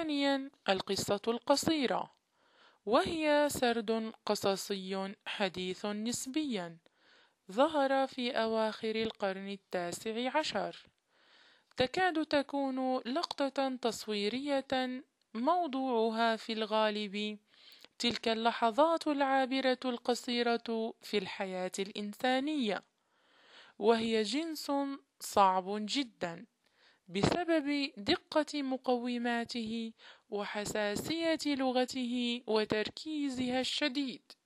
ثانيا، القصة القصيرة، وهي سرد قصصي حديث نسبيا ظهر في أواخر القرن التاسع عشر. تكاد تكون لقطة تصويرية موضوعها في الغالب تلك اللحظات العابرة القصيرة في الحياة الإنسانية، وهي جنس صعب جدا بسبب دقة مقوماته وحساسية لغته وتركيزها الشديد.